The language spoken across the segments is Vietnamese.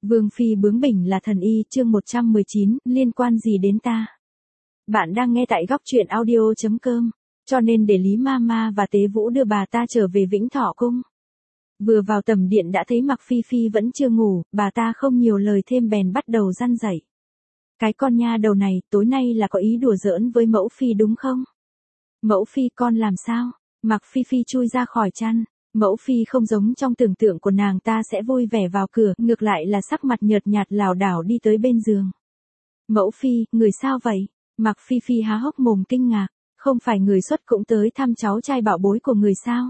Vương phi bướng bỉnh là thần y, chương 119, liên quan gì đến ta? Bạn đang nghe tại góc truyện audio.com, cho nên để Lý Mama và Tế Vũ đưa bà ta trở về Vĩnh Thọ cung. Vừa vào tầm điện đã thấy Mặc Phi Phi vẫn chưa ngủ, bà ta không nhiều lời thêm bèn bắt đầu răn dạy. Cái con nha đầu này, tối nay là có ý đùa giỡn với mẫu phi đúng không? Mẫu phi con làm sao? Mặc Phi Phi chui ra khỏi chăn. Mẫu phi không giống trong tưởng tượng của nàng ta sẽ vui vẻ vào cửa, ngược lại là sắc mặt nhợt nhạt lảo đảo đi tới bên giường. Mẫu phi, người sao vậy? Mặc Phi Phi há hốc mồm kinh ngạc, không phải người xuất cũng tới thăm cháu trai bảo bối của người sao?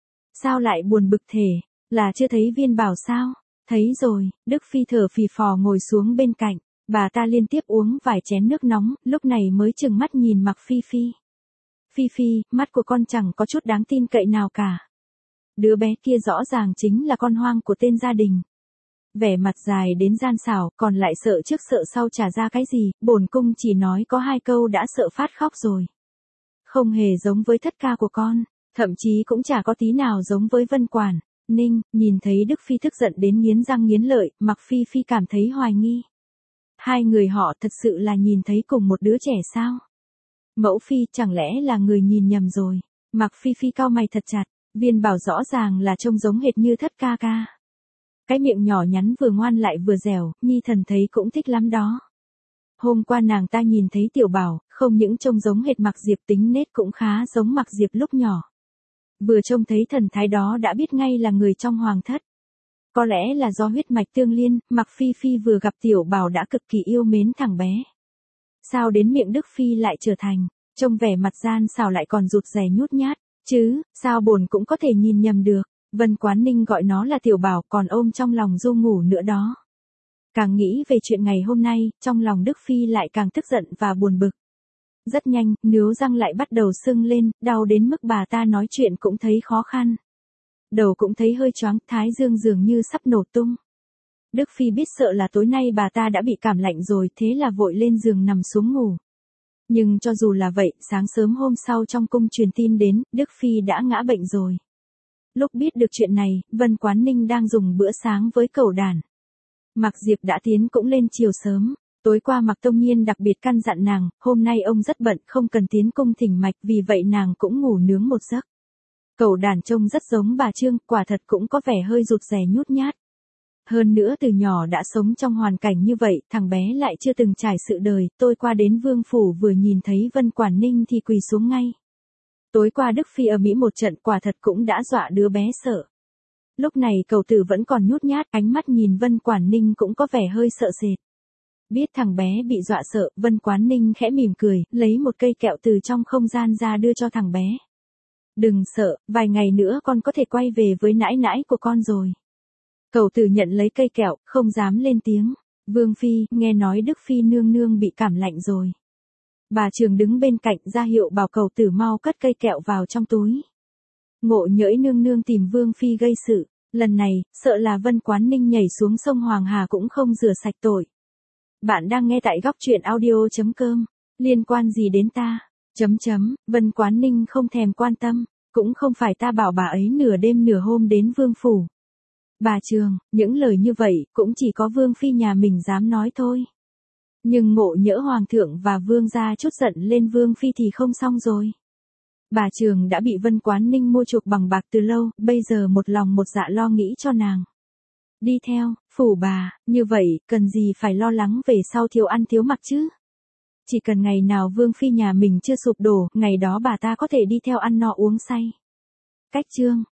Sao lại buồn bực thể, là chưa thấy Viên Bảo sao? Thấy rồi, Đức Phi thở phì phò ngồi xuống bên cạnh, bà ta liên tiếp uống vài chén nước nóng, lúc này mới trừng mắt nhìn Mặc Phi Phi. Phi Phi, mắt của con chẳng có chút đáng tin cậy nào cả. Đứa bé kia rõ ràng chính là con hoang của tên gia đình. Vẻ mặt dài đến gian xảo, còn lại sợ trước sợ sau trả ra cái gì, bổn cung chỉ nói có 2 câu đã sợ phát khóc rồi. Không hề giống với thất ca của con, thậm chí cũng chả có tí nào giống với Vân Quản. Ninh, nhìn thấy Đức Phi tức giận đến nghiến răng nghiến lợi, Mặc Phi Phi cảm thấy hoài nghi. Hai người họ thật sự là nhìn thấy cùng một đứa trẻ sao? Mẫu Phi chẳng lẽ là người nhìn nhầm rồi? Mặc Phi Phi cau mày thật chặt. Viên Bảo rõ ràng là trông giống hệt như thất ca ca. Cái miệng nhỏ nhắn vừa ngoan lại vừa dẻo, Nhi thần thấy cũng thích lắm đó. Hôm qua nàng ta nhìn thấy Tiểu Bảo, không những trông giống hệt Mặc Diệp, tính nết cũng khá giống Mặc Diệp lúc nhỏ. Vừa trông thấy thần thái đó đã biết ngay là người trong hoàng thất. Có lẽ là do huyết mạch tương liên, Mặc Phi Phi vừa gặp Tiểu Bảo đã cực kỳ yêu mến thằng bé. Sao đến miệng Đức Phi lại trở thành, trông vẻ mặt gian xảo lại còn rụt rè nhút nhát. Chứ, sao bổn cũng có thể nhìn nhầm được, Vân Quán Ninh gọi nó là Tiểu Bảo còn ôm trong lòng ru ngủ nữa đó. Càng nghĩ về chuyện ngày hôm nay, trong lòng Đức Phi lại càng tức giận và buồn bực. Rất nhanh, níu răng lại bắt đầu sưng lên, đau đến mức bà ta nói chuyện cũng thấy khó khăn. Đầu cũng thấy hơi choáng, thái dương dường như sắp nổ tung. Đức Phi biết sợ là tối nay bà ta đã bị cảm lạnh rồi, thế là vội lên giường nằm xuống ngủ. Nhưng cho dù là vậy, sáng sớm hôm sau trong cung truyền tin đến, Đức Phi đã ngã bệnh rồi. Lúc biết được chuyện này, Vân Quán Ninh đang dùng bữa sáng với Cẩu Đản. Mặc Diệp đã tiến cũng lên chiều sớm. Tối qua Mặc Tông Nhiên đặc biệt căn dặn nàng, hôm nay ông rất bận không cần tiến cung thỉnh mạch, vì vậy nàng cũng ngủ nướng một giấc. Cẩu Đản trông rất giống bà Trương, quả thật cũng có vẻ hơi rụt rè nhút nhát. Hơn nữa từ nhỏ đã sống trong hoàn cảnh như vậy, thằng bé lại chưa từng trải sự đời, tôi qua đến vương phủ vừa nhìn thấy Vân Quản Ninh thì quỳ xuống ngay. Tối qua Đức Phi ở Mỹ một trận quả thật cũng đã dọa đứa bé sợ. Lúc này Cẩu Tử vẫn còn nhút nhát, ánh mắt nhìn Vân Quản Ninh cũng có vẻ hơi sợ sệt. Biết thằng bé bị dọa sợ, Vân Quán Ninh khẽ mỉm cười, lấy một cây kẹo từ trong không gian ra đưa cho thằng bé. Đừng sợ, vài ngày nữa con có thể quay về với nãi nãi của con rồi. Cẩu Tử nhận lấy cây kẹo, không dám lên tiếng. Vương Phi, nghe nói Đức Phi nương nương bị cảm lạnh rồi. Bà Trường đứng bên cạnh ra hiệu bảo Cẩu Tử mau cất cây kẹo vào trong túi. Ngộ nhỡ nương nương tìm Vương Phi gây sự, lần này, sợ là Vân Quán Ninh nhảy xuống sông Hoàng Hà cũng không rửa sạch tội. Bạn đang nghe tại góc truyện audio.com, liên quan gì đến ta? Vân Quán Ninh không thèm quan tâm, cũng không phải ta bảo bà ấy nửa đêm nửa hôm đến vương phủ. Bà Trường, những lời như vậy cũng chỉ có Vương Phi nhà mình dám nói thôi. Nhưng ngộ nhỡ Hoàng thượng và Vương gia chút giận lên Vương Phi thì không xong rồi. Bà Trường đã bị Vân Quán Ninh mua chuộc bằng bạc từ lâu, bây giờ một lòng một dạ lo nghĩ cho nàng. Đi theo, phủ bà, như vậy, cần gì phải lo lắng về sau thiếu ăn thiếu mặc chứ? Chỉ cần ngày nào Vương Phi nhà mình chưa sụp đổ, ngày đó bà ta có thể đi theo ăn no uống say. Cách chương